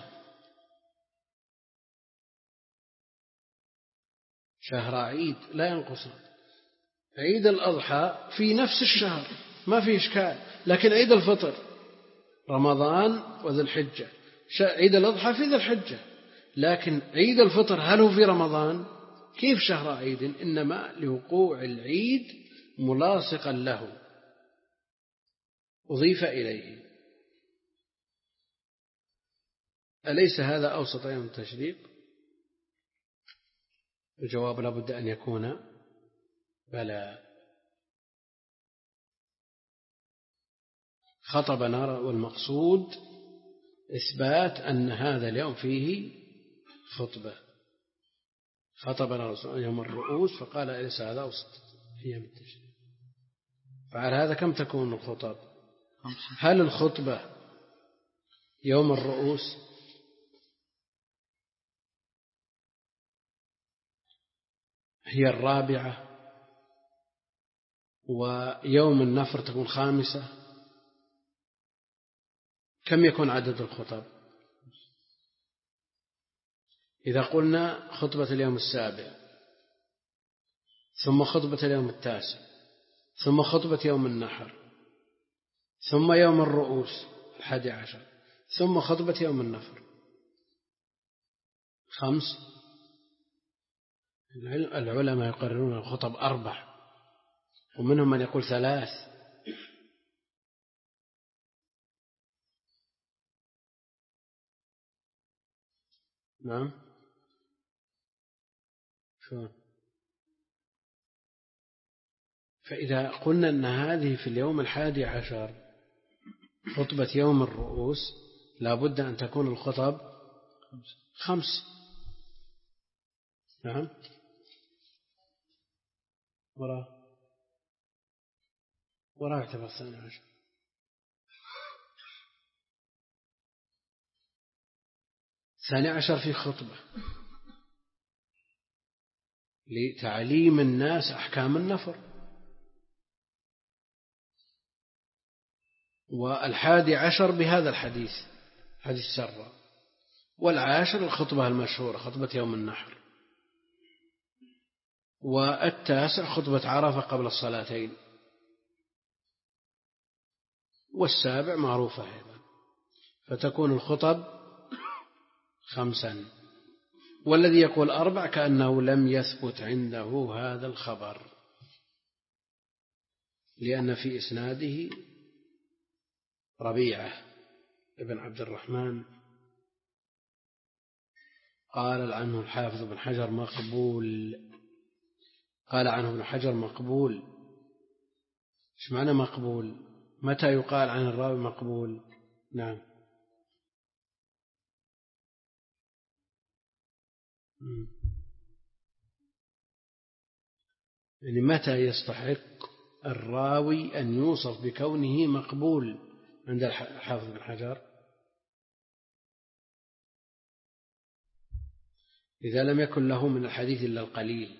شهر عيد لا ينقصان. عيد الأضحى في نفس الشهر ما في إشكال، لكن عيد الفطر رمضان وذي الحجة، عيد الأضحى في ذي الحجة، لكن عيد الفطر هل هو في رمضان؟ كيف شهر عيد؟ إنما لوقوع العيد ملاصقا له أضيف إليه. أليس هذا أوسط أيام التشريق؟ الجواب لا بد أن يكون بلى. خطبنا والمقصود إثبات أن هذا اليوم فيه خطبة. خطبنا رسول يوم الرؤوس فقال أليس هذا أوسط أيام التشريق؟ فعلى هذا كم تكون الخطب؟ هل الخطبة يوم الرؤوس هي الرابعة ويوم النفر تكون خامسة؟ كم يكون عدد الخطب؟ إذا قلنا خطبة اليوم السابع ثم خطبة اليوم التاسع ثم خطبة يوم النحر ثم يوم الرؤوس الحادي عشر ثم خطبة يوم النفر، خمس. العلماء يقررون الخطب أربع ومنهم من يقول ثلاث. نعم شو؟ فإذا قلنا أن هذه في اليوم الحادي عشر خطبة يوم الرؤوس لا بد أن تكون الخطب خمس. نعم وراء وراء اعتبر الثاني عشر. الثاني عشر في خطبة لتعليم الناس أحكام النفر، والحادي عشر بهذا الحديث حديث سرة، والعاشر الخطبة المشهورة خطبة يوم النحر، والتاسع خطبة عرفة قبل الصلاتين، والسابع معروفة أيضا، فتكون الخطب خمسا. والذي يقول أربع كأنه لم يثبت عنده هذا الخبر، لأن في إسناده ربيعة ابن عبد الرحمن قال عنه الحافظ بن حجر مقبول. قال عنه ابن حجر مقبول. ايش معنى مقبول؟ متى يقال عن الراوي مقبول؟ نعم يعني متى يستحق الراوي أن يوصف بكونه مقبول عند الحافظ بن حجر؟ إذا لم يكن له من الحديث إلا القليل،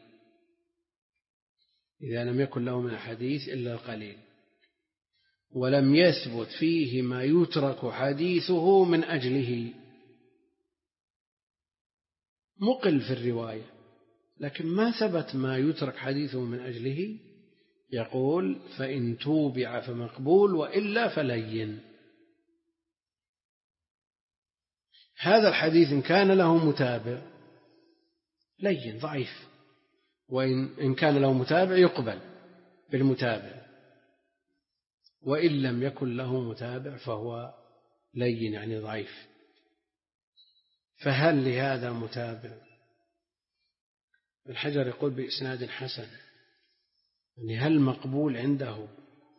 إذا لم يكن له من الحديث إلا القليل ولم يثبت فيه ما يترك حديثه من أجله، مقل في الرواية لكن ما ثبت ما يترك حديثه من أجله، يقول فإن توبع فمقبول وإلا فلين. هذا الحديث إن كان له متابع لين ضعيف، وإن كان له متابع يقبل بالمتابع، وإن لم يكن له متابع فهو لين يعني ضعيف. فهل لهذا متابع؟ الحجر يقول بإسناد حسن، يعني هل مقبول عنده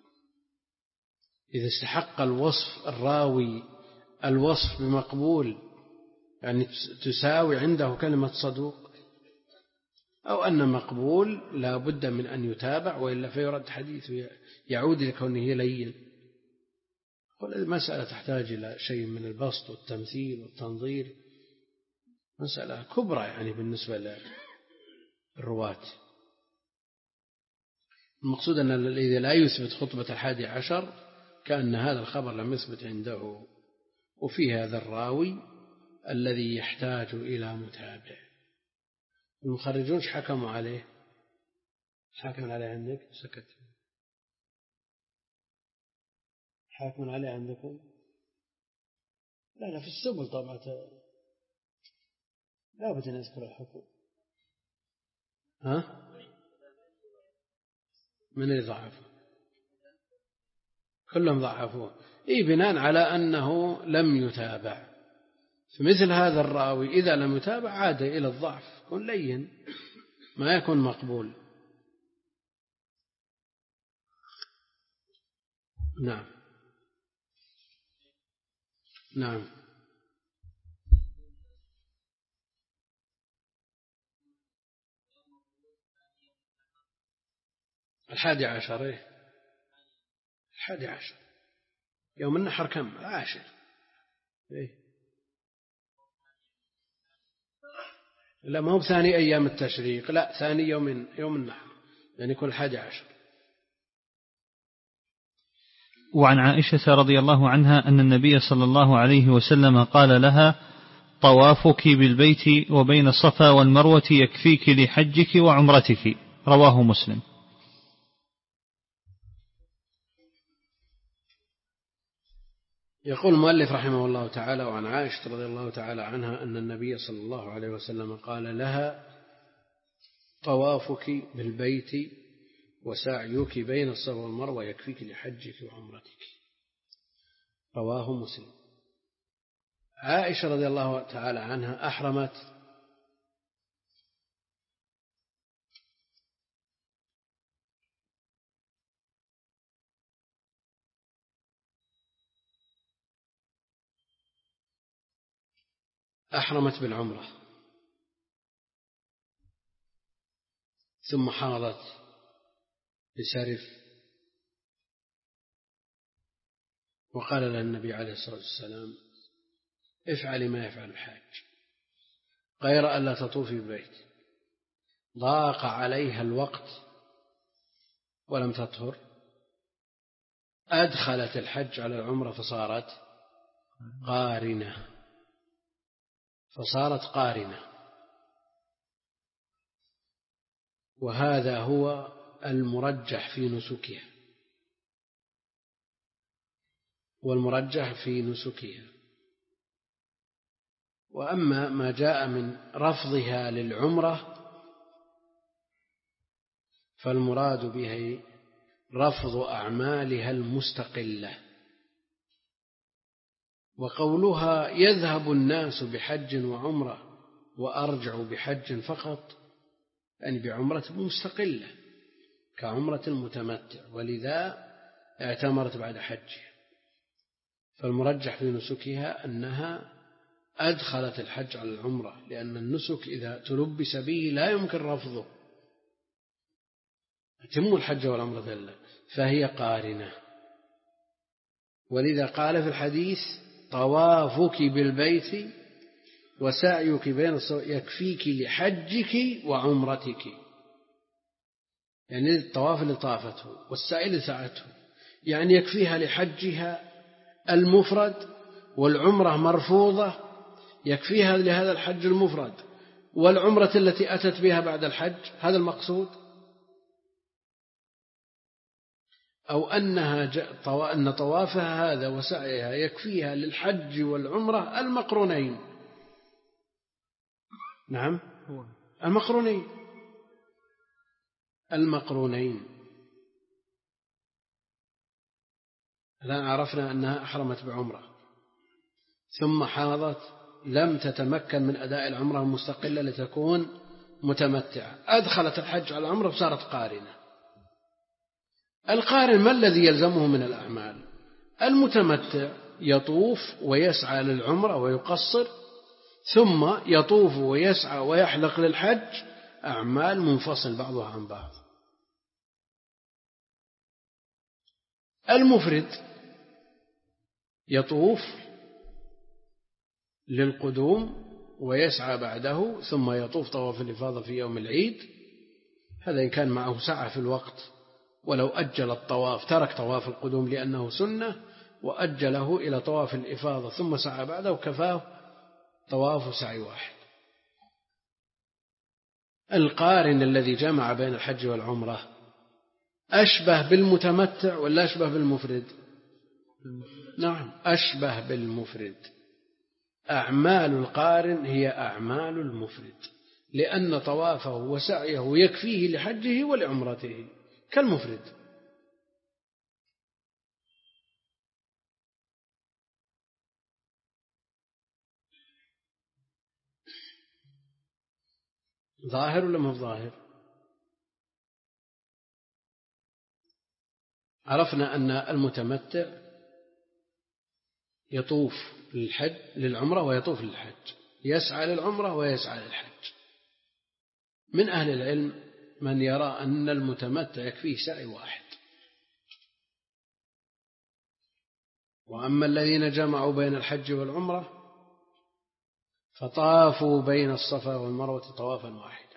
إذا استحق الوصف الراوي الوصف بمقبول، يعني تساوي عنده كلمة صدوق، أو أن مقبول لا بد من أن يتابع وإلا فيرد حديثه يعود لكونه لين. المسألة تحتاج إلى شيء من البسط والتمثيل والتنظير، مسألة كبرى يعني بالنسبة للرواة. المقصود أن الذي لا يثبت خطبة الحادي عشر كأن هذا الخبر لم يثبت عنده وفي هذا الراوي الذي يحتاج إلى متابع. المخرجون حكموا عليه حكم عليه عندك سكت حاكم عليه عندكم لا لا في السبل طبعا لا بد أن يذكر الحكم. ها من اللي ضعفه؟ كلهم ضعفوه. إيه بناء على أنه لم يتابع. فمثل هذا الراوي إذا لم يتابع عاد إلى الضعف، يكون لين ما يكون مقبول. نعم نعم. الحادي عشر إيه؟ الحادي عشر يوم النحر كم؟ العاشر إيه؟ لا ما هو ثاني أيام التشريق، لا ثاني يوم يوم النحر يعني كل حادي عشر. وعن عائشة رضي الله عنها أن النبي صلى الله عليه وسلم قال لها: طوافك بالبيت وبين الصفا والمروة يكفيك لحجك وعمرتك. رواه مسلم. يقول المؤلف رحمه الله تعالى: وعن عائشة رضي الله تعالى عنها أن النبي صلى الله عليه وسلم قال لها: طوافك بالبيت وسعيك بين الصفا والمروة يكفيك لحجك وعمرتك. رواه مسلم. عائشة رضي الله تعالى عنها أحرمت أحرمت بالعمرة ثم حاضت بسرف، وقال لها النبي عليه الصلاة والسلام: افعلي ما يفعل الحاج غير ألا تطوفي بالبيت. ضاق عليها الوقت ولم تطهر، أدخلت الحج على العمرة فصارت قارنة فصارت قارنة وهذا هو المرجح في نسكها والمرجح في نسكها. وأما ما جاء من رفضها للعمرة فالمراد به رفض أعمالها المستقلة. وقولها: يذهب الناس بحج وعمرة وأرجع بحج فقط، يعني بعمرة مستقلة كعمرة المتمتع، ولذا اعتمرت بعد حجها. فالمرجح في نسكها أنها أدخلت الحج على العمرة، لأن النسك إذا تلبس به لا يمكن رفضه، أتم الحج والعمرة لله، فهي قارنة. ولذا قال في الحديث: طوافك بالبيت وسعيك بين الصفا يكفيك لحجك وعمرتك، يعني الطواف اللي طافته والسعي اللي سعته، يعني يكفيها لحجها المفرد، والعمرة مرفوضة يكفيها لهذا الحج المفرد، والعمرة التي أتت بها بعد الحج، هذا المقصود. أو أنها أن طوافها هذا وسعيها يكفيها للحج والعمرة المقرونين. نعم المقرونين المقرونين الآن عرفنا أنها أحرمت بعمرة ثم حاضت، لم تتمكن من أداء العمرة المستقلة لتكون متمتعة، أدخلت الحج على العمرة فصارت قارنة. القارن ما الذي يلزمه من الأعمال؟ المتمتع يطوف ويسعى للعمرة ويقصر، ثم يطوف ويسعى ويحلق للحج، أعمال منفصل بعضها عن بعض. المفرد يطوف للقدوم ويسعى بعده، ثم يطوف طواف الإفاضة في يوم العيد، هذا إن كان معه سعة في الوقت، ولو أجل الطواف ترك طواف القدوم لأنه سنة، وأجله إلى طواف الإفاضة ثم سعى بعده وكفاه طواف سعي واحد. القارن الذي جمع بين الحج والعمرة أشبه بالمتمتع ولا أشبه بالمفرد؟ نعم أشبه بالمفرد. أعمال القارن هي أعمال المفرد، لأن طوافه وسعيه يكفيه لحجه ولعمرته كالمفرد. ظاهر ولا مو ظاهر؟ عرفنا أن المتمتع يطوف للحج للعمرة ويطوف للحج، يسعى للعمرة ويسعى للحج. من أهل العلم من يرى أن المتمتع يكفيه سعي واحد، وأما الذين جمعوا بين الحج والعمرة فطافوا بين الصفا والمروة طوافا واحدا.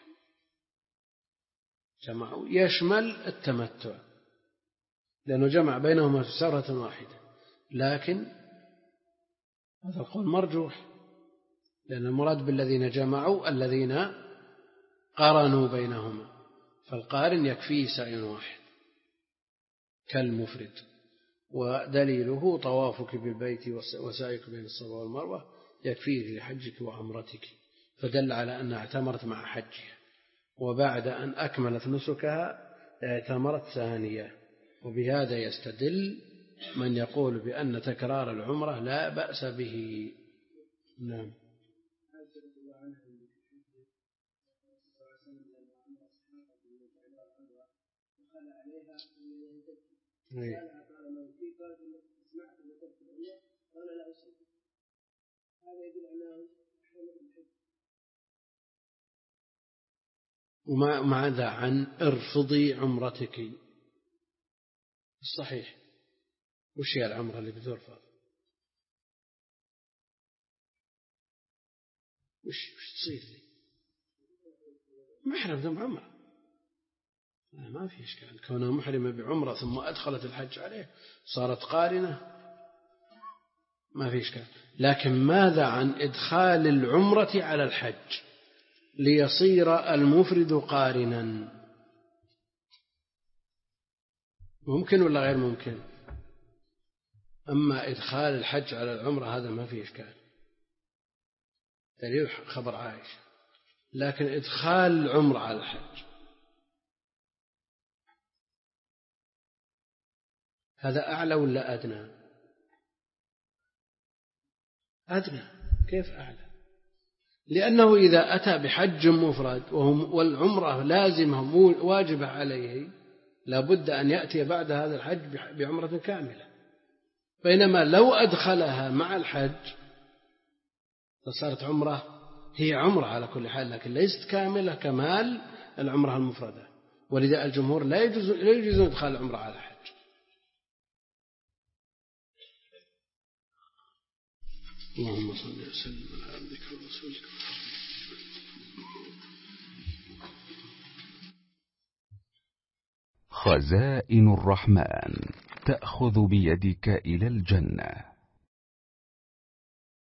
جمعوا يشمل التمتع لأنه جمع بينهما في سورة واحدة، لكن هذا القول مرجوح، لأن المراد بالذين جمعوا الذين قارنوا بينهما، فالقارن يكفيه سعي واحد كالمفرد. ودليله طوافك بالبيت وسعيك بين الصفا والمروة يكفيه لحجك وعمرتك، فدل على أنها اعتمرت مع حجها، وبعد أن أكملت نسكها اعتمرت ثانية. وبهذا يستدل من يقول بأن تكرار العمرة لا بأس به. نعم. وماذا عن ارفضي عمرتك؟ الصحيح وش هي العمرة اللي بترفض؟ وش وش تصير ذي؟ محرم ذم عمرة، ما في إشكال كونها محرمة بعمرة ثم أدخلت الحج عليه صارت قارنة، ما في إشكال. لكن ماذا عن إدخال العمرة على الحج ليصير المفرد قارنا؟ ممكن ولا غير ممكن؟ أما إدخال الحج على العمرة هذا ما فيه إشكال، دليل خبر عائشة. لكن إدخال العمرة على الحج هذا أعلى ولا أدنى؟ أدنى. كيف أعلى؟ لأنه إذا أتى بحج مفرد والعمرة لازمة واجبة عليه لابد أن يأتي بعد هذا الحج بعمرة كاملة، بينما لو أدخلها مع الحج فصارت عمرة هي عمرة على كل حال، لكن ليست كاملة كمال العمرة المفردة. ولذا الجمهور لا يجوز لا يجوز إدخال العمرة على الحج. اللهم صل وسلم على عبدك ورسولك. خزائن الرحمن تأخذ بيدك إلى الجنة.